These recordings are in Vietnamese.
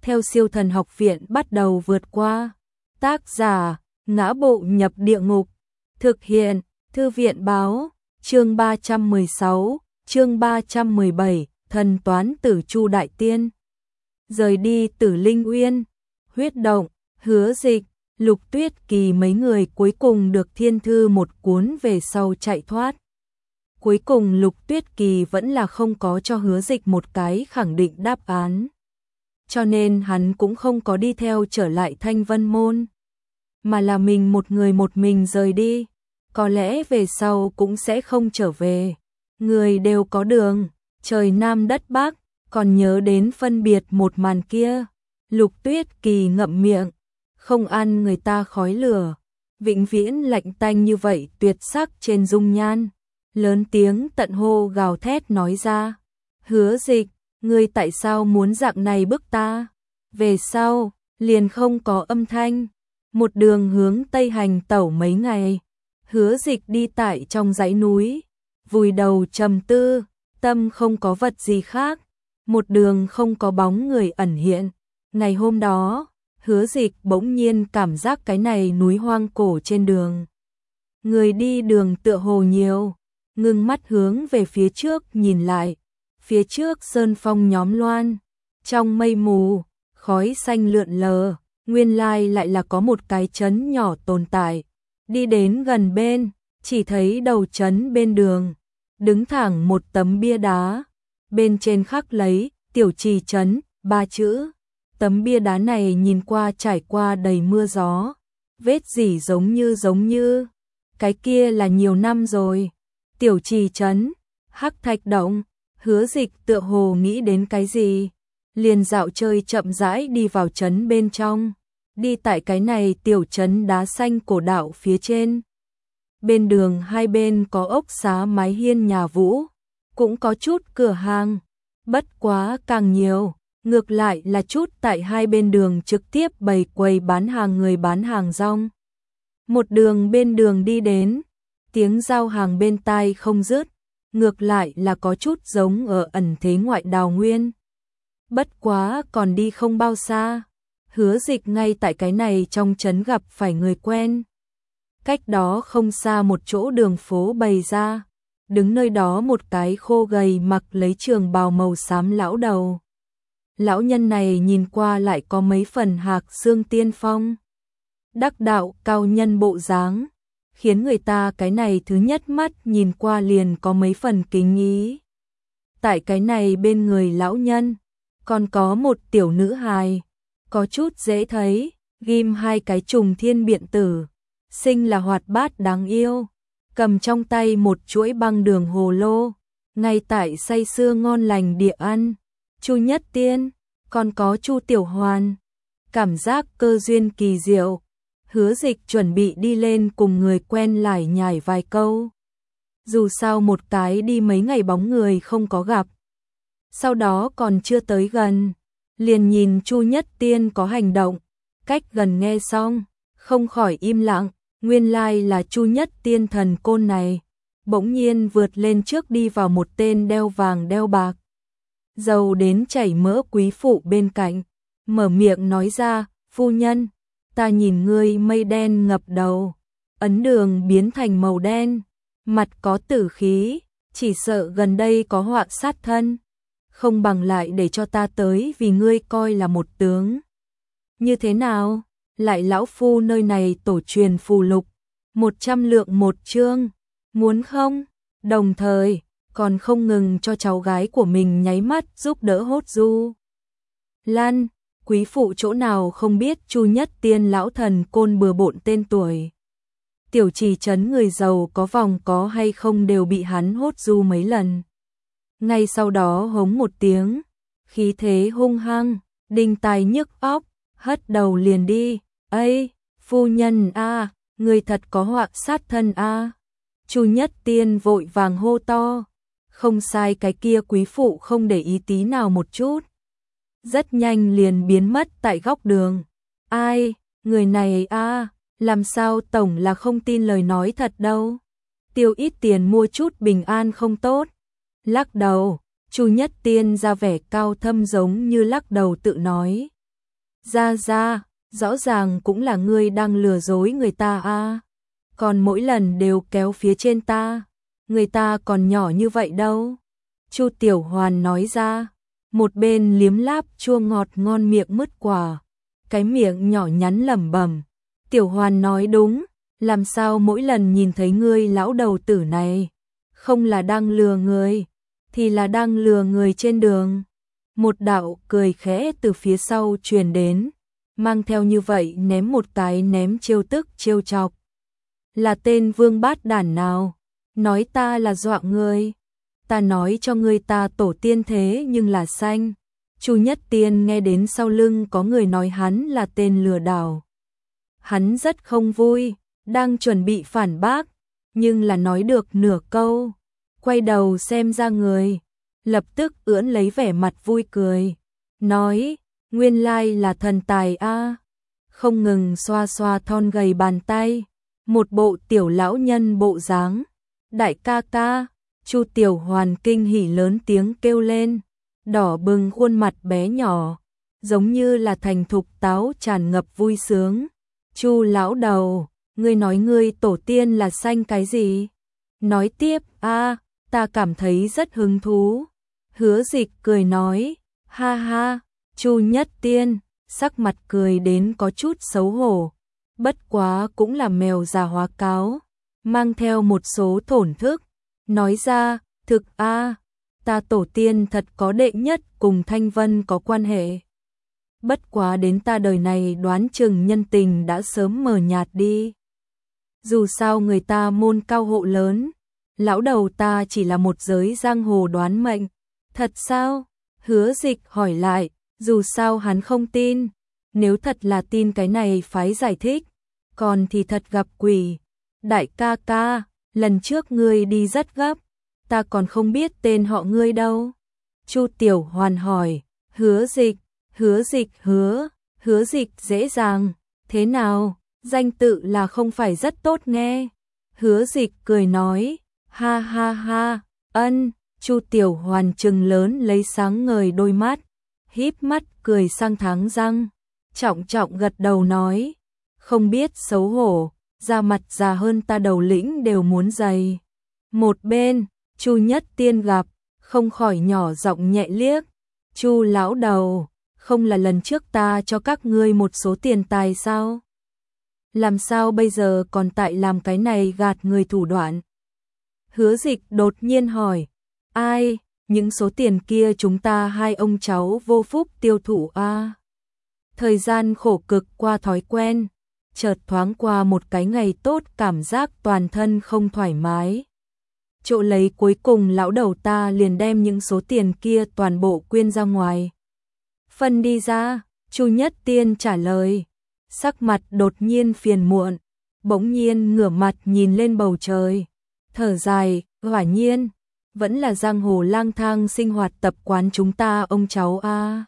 theo Siêu Thần Học Viện bắt đầu vượt qua. Tác giả: Ngã Bộ Nhập Địa Ngục. Thực hiện: Thư viện báo. Chương 316, chương 317, Thần Toán Tử Chu Đại Tiên. Rời đi Tử Linh Uyên, Huyết Động, Hứa Dịch, Lục Tuyết Kỳ mấy người cuối cùng được thiên thư một cuốn về sau chạy thoát. Cuối cùng Lục Tuyết Kỳ vẫn là không có cho Hứa Dịch một cái khẳng định đáp án. Cho nên hắn cũng không có đi theo trở lại Thanh Vân Môn, mà là mình một mình rời đi. Có lẽ về sau cũng sẽ không trở về. Người đều có đường, trời Nam đất Bắc, còn nhớ đến phân biệt một màn kia. Lục Tuyết Kỳ ngậm miệng, không ăn người ta khói lửa, vĩnh viễn lạnh tanh như vậy tuyệt sắc trên dung nhan. Lớn tiếng tận hô gào thét nói ra: Hứa Dịch, ngươi tại sao muốn dạng này bức ta? Về sau, liền không có âm thanh. Một đường hướng Tây hành tẩu mấy ngày. Hứa Dịch đi tại trong dãy núi, vùi đầu trầm tư, tâm không có vật gì khác. Một đường không có bóng người ẩn hiện. Ngày hôm đó, Hứa Dịch bỗng nhiên cảm giác cái này núi hoang cổ trên đường. Người đi đường tựa hồ nhiều, ngưng mắt hướng về phía trước nhìn lại. Phía trước sơn phong nhóm loan, trong mây mù, khói xanh lượn lờ, nguyên lai lại là có một cái trấn nhỏ tồn tại. Đi đến gần bên, chỉ thấy đầu trấn bên đường, đứng thẳng một tấm bia đá, bên trên khắc lấy Tiểu Trì trấn 3 chữ. Tấm bia đá này nhìn qua trải qua đầy mưa gió, vết rỉ giống như cái kia là nhiều năm rồi. Tiểu Trì trấn, Hắc Thạch Động. Hứa Dịch tựa hồ nghĩ đến cái gì, liền dạo chơi chậm rãi đi vào trấn bên trong. Đi tại cái này tiểu trấn đá xanh cổ đạo phía trên. Bên đường hai bên có ốc xá mái hiên nhà vũ, cũng có chút cửa hàng, bất quá càng nhiều, ngược lại là chút tại hai bên đường trực tiếp bày quầy bán hàng người bán hàng rong. Một đường bên đường đi đến, tiếng giao hàng bên tai không dứt, ngược lại là có chút giống ở ẩn thế ngoại đào nguyên. Bất quá còn đi không bao xa, Hứa Dịch ngay tại cái này trong trấn gặp phải người quen. Cách đó không xa một chỗ đường phố bày ra, đứng nơi đó một cái khô gầy mặc lấy trường bào màu xám lão đầu. Lão nhân này nhìn qua lại có mấy phần hạc xương tiên phong, đắc đạo cao nhân bộ dáng, khiến người ta cái này thứ nhất mắt nhìn qua liền có mấy phần kính ý. Tại cái này bên người lão nhân, còn có một tiểu nữ hài, có chút dễ thấy, ghim hai cái trùng thiên biện tử, xinh là hoạt bát đáng yêu, cầm trong tay một chuỗi băng đường hồ lô, ngay tại say sưa ngon lành địa ăn. Chu Nhất Tiên, còn có Chu Tiểu Hoàn, cảm giác cơ duyên kỳ diệu. Hứa Dịch chuẩn bị đi lên cùng người quen lải nhải vài câu. Dù sao một cái đi mấy ngày bóng người không có gặp. Sau đó còn chưa tới gần, liền nhìn Chu Nhất Tiên có hành động, cách gần nghe xong, không khỏi im lặng. Nguyên lai là Chu Nhất Tiên thần côn này, bỗng nhiên vượt lên trước đi vào một tên đeo vàng đeo bạc, giàu đến chảy mỡ quý phụ bên cạnh, mở miệng nói ra: Phu nhân, ta nhìn ngươi mây đen ngập đầu, ấn đường biến thành màu đen, mặt có tử khí, chỉ sợ gần đây có họa sát thân, không bằng lại để cho ta tới vì ngươi coi là một tướng. Như thế nào? Lại lão phu nơi này tổ truyền phù lục, 100 lượng một chương, muốn không? Đồng thời, còn không ngừng cho cháu gái của mình nháy mắt giúp đỡ hốt du. Lan, quý phụ chỗ nào không biết Chu Nhất Tiên lão thần côn bừa bộn tên tuổi. Tiểu Trì trấn người giàu có vòng có hay không đều bị hắn hốt du mấy lần. Ngay sau đó hống một tiếng, khí thế hung hăng, đinh tai nhức óc, hất đầu liền đi. Ây, phu nhân a, người thật có họa sát thân a. Chu Nhất Tiên vội vàng hô to. Không sai, cái kia quý phụ không để ý tí nào một chút, rất nhanh liền biến mất tại góc đường. Ai, người này a, làm sao tổng là không tin lời nói thật đâu. Tiêu ít tiền mua chút bình an không tốt. Lắc đầu, Chu Nhất Tiên ra vẻ cao thâm giống như lắc đầu tự nói. Ra, rõ ràng cũng là ngươi đang lừa dối người ta a. Còn mỗi lần đều kéo phía trên ta, người ta còn nhỏ như vậy đâu. Chu Tiểu Hoàn nói ra, một bên liếm láp chua ngọt ngon miệng mứt quả, cái miệng nhỏ nhắn lẩm bẩm. Tiểu Hoàn nói đúng, làm sao mỗi lần nhìn thấy ngươi lão đầu tử này, không là đang lừa người, thì là đang lừa người trên đường. Một đạo cười khẽ từ phía sau truyền đến, mang theo như vậy ném một cái ném trêu tức trêu chọc. Là tên vương bát đản nào? Nói ta là dọa ngươi. Ta nói cho ngươi ta tổ tiên thế nhưng là xanh. Chu Nhất Tiên nghe đến sau lưng có người nói hắn là tên lừa đảo. Hắn rất không vui, đang chuẩn bị phản bác, nhưng là nói được nửa câu. Quay đầu xem ra người, lập tức ưỡn lấy vẻ mặt vui cười. Nói, nguyên lai là thần tài a. Không ngừng xoa xoa thon gầy bàn tay. Một bộ tiểu lão nhân bộ dáng. Đại ca ca, Chu Tiểu Hoàn kinh hỉ lớn tiếng kêu lên, đỏ bừng khuôn mặt bé nhỏ, giống như là thành thục táo tràn ngập vui sướng. Chu lão đầu, ngươi nói ngươi tổ tiên là xanh cái gì? Nói tiếp, ta cảm thấy rất hứng thú. Hứa Dịch cười nói, ha ha, Chu Nhất Tiên, sắc mặt cười đến có chút xấu hổ. Bất quá cũng là mèo già hóa cáo, mang theo một số thổn thức, nói ra, thực ta tổ tiên thật có đệ nhất cùng Thanh Vân có quan hệ. Bất quá đến ta đời này đoán chừng nhân tình đã sớm mờ nhạt đi. Dù sao người ta môn cao hộ lớn, lão đầu ta chỉ là một giới giang hồ đoán mệnh. Thật sao? Hứa Dịch hỏi lại, dù sao hắn không tin, nếu thật là tin cái này phái giải thích, còn thì thật gặp quỷ. Đại ca ca, lần trước ngươi đi rất gấp, ta còn không biết tên họ ngươi đâu. Chu Tiểu Hoàn hỏi, Hứa Dịch dễ dàng, thế nào, danh tự là không phải rất tốt nghe. Hứa Dịch cười nói, ha ha ha, Chu Tiểu Hoàn trừng lớn lấy sáng ngời đôi mắt, híp mắt cười sang tháng răng, trọng trọng gật đầu nói, không biết xấu hổ, da mặt già hơn ta đầu lĩnh đều muốn dày. Một bên, Chu Nhất Tiên gặp, không khỏi nhỏ giọng nhẹ liếc, Chu lão đầu, không là lần trước ta cho các ngươi một số tiền tài sao? Làm sao bây giờ còn tại làm cái này gạt người thủ đoạn? Hứa Dịch đột nhiên hỏi, ai, những số tiền kia chúng ta hai ông cháu vô phúc tiêu thụ a. Thời gian khổ cực qua thói quen, chợt thoáng qua một cái ngày tốt cảm giác toàn thân không thoải mái. Chỗ lấy cuối cùng lão đầu ta liền đem những số tiền kia toàn bộ quyên ra ngoài. Phân đi ra, Chu Nhất Tiên trả lời, sắc mặt đột nhiên phiền muộn, bỗng nhiên ngửa mặt nhìn lên bầu trời, thở dài, quả nhiên, vẫn là giang hồ lang thang sinh hoạt tập quán chúng ta ông cháu a.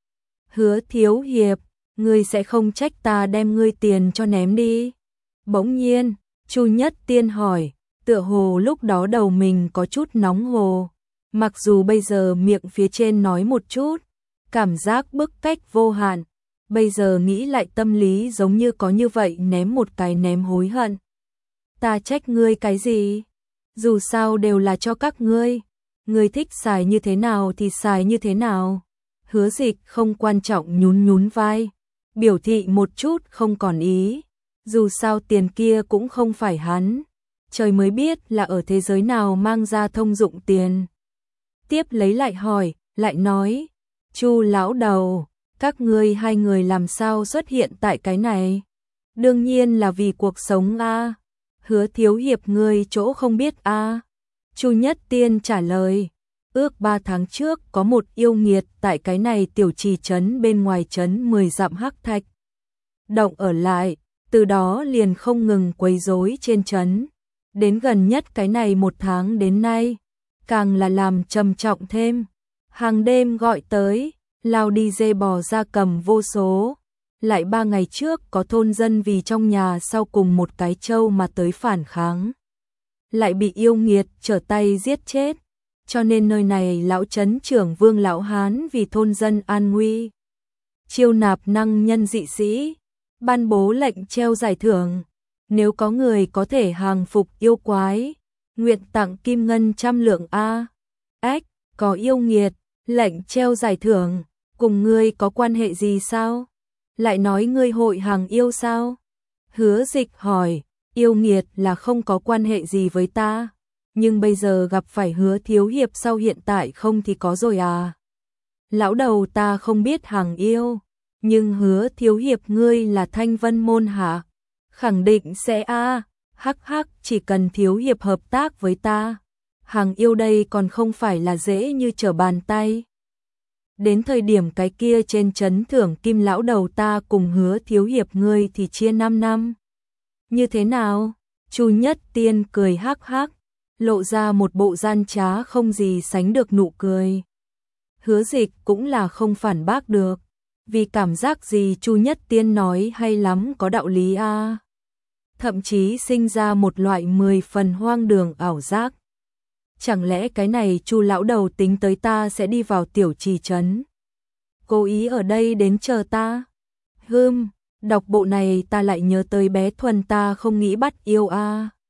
Hứa thiếu hiệp, ngươi sẽ không trách ta đem ngươi tiền cho ném đi. Bỗng nhiên, Chu Nhất Tiên hỏi, tựa hồ lúc đó đầu mình có chút nóng hồ. Mặc dù bây giờ miệng phía trên nói một chút, cảm giác bức cách vô hạn, bây giờ nghĩ lại tâm lý giống như có như vậy ném một cái ném hối hận. Ta trách ngươi cái gì? Dù sao đều là cho các ngươi thích xài như thế nào thì xài như thế nào. Hứa Dịch không quan trọng nhún vai, biểu thị một chút không còn ý, dù sao tiền kia cũng không phải hắn, trời mới biết là ở thế giới nào mang ra thông dụng tiền. Tiếp lấy lại hỏi, lại nói, Chu lão đầu, các ngươi hai người làm sao xuất hiện tại cái này? Đương nhiên là vì cuộc sống a. Hứa thiếu hiệp ngươi chỗ không biết a. Chu Nhất Tiên trả lời, ước 3 tháng trước có một yêu nghiệt tại cái này tiểu trì trấn bên ngoài trấn 10 dặm Hắc Thạch động ở lại, từ đó liền không ngừng quấy rối trên trấn. Đến gần nhất cái này 1 tháng đến nay, càng là làm trầm trọng thêm, hàng đêm gọi tới, lao đi dê bò gia cầm vô số. Lại 3 ngày trước có thôn dân vì trong nhà sau cùng một cái trâu mà tới phản kháng, lại bị yêu nghiệt trở tay giết chết. Cho nên nơi này lão trấn trưởng Vương lão hán vì thôn dân an nguy, chiêu nạp năng nhân dị sĩ, ban bố lệnh treo giải thưởng, nếu có người có thể hàng phục yêu quái, nguyện tặng kim ngân 100 lượng a. Ếch, có yêu nghiệt, lệnh treo giải thưởng, cùng ngươi có quan hệ gì sao? Lại nói ngươi hội hàng yêu sao? Hứa Dịch hỏi, yêu nghiệt là không có quan hệ gì với ta, nhưng bây giờ gặp phải Hứa thiếu hiệp sau hiện tại không thì có rồi à? Lão đầu ta không biết hàng yêu, nhưng Hứa thiếu hiệp ngươi là Thanh Vân môn hả? Khẳng định sẽ a. Hắc hắc, chỉ cần thiếu hiệp hợp tác với ta, hàng yêu đây còn không phải là dễ như trở bàn tay. Đến thời điểm cái kia trên trấn thưởng kim lão đầu ta cùng Hứa thiếu hiệp ngươi thì chia 5 năm. Như thế nào? Chu Nhất Tiên cười hắc hắc, lộ ra một bộ gian trá không gì sánh được nụ cười. Hứa Dịch cũng là không phản bác được, vì cảm giác gì Chu Nhất Tiên nói hay lắm, có đạo lý a. Thậm chí sinh ra một loại 10 phần hoang đường ảo giác. Chẳng lẽ cái này Chu lão đầu tính tới ta sẽ đi vào tiểu trì trấn, cố ý ở đây đến chờ ta? Đọc bộ này ta lại nhớ tới bé Thuần ta không nghĩ bắt yêu a.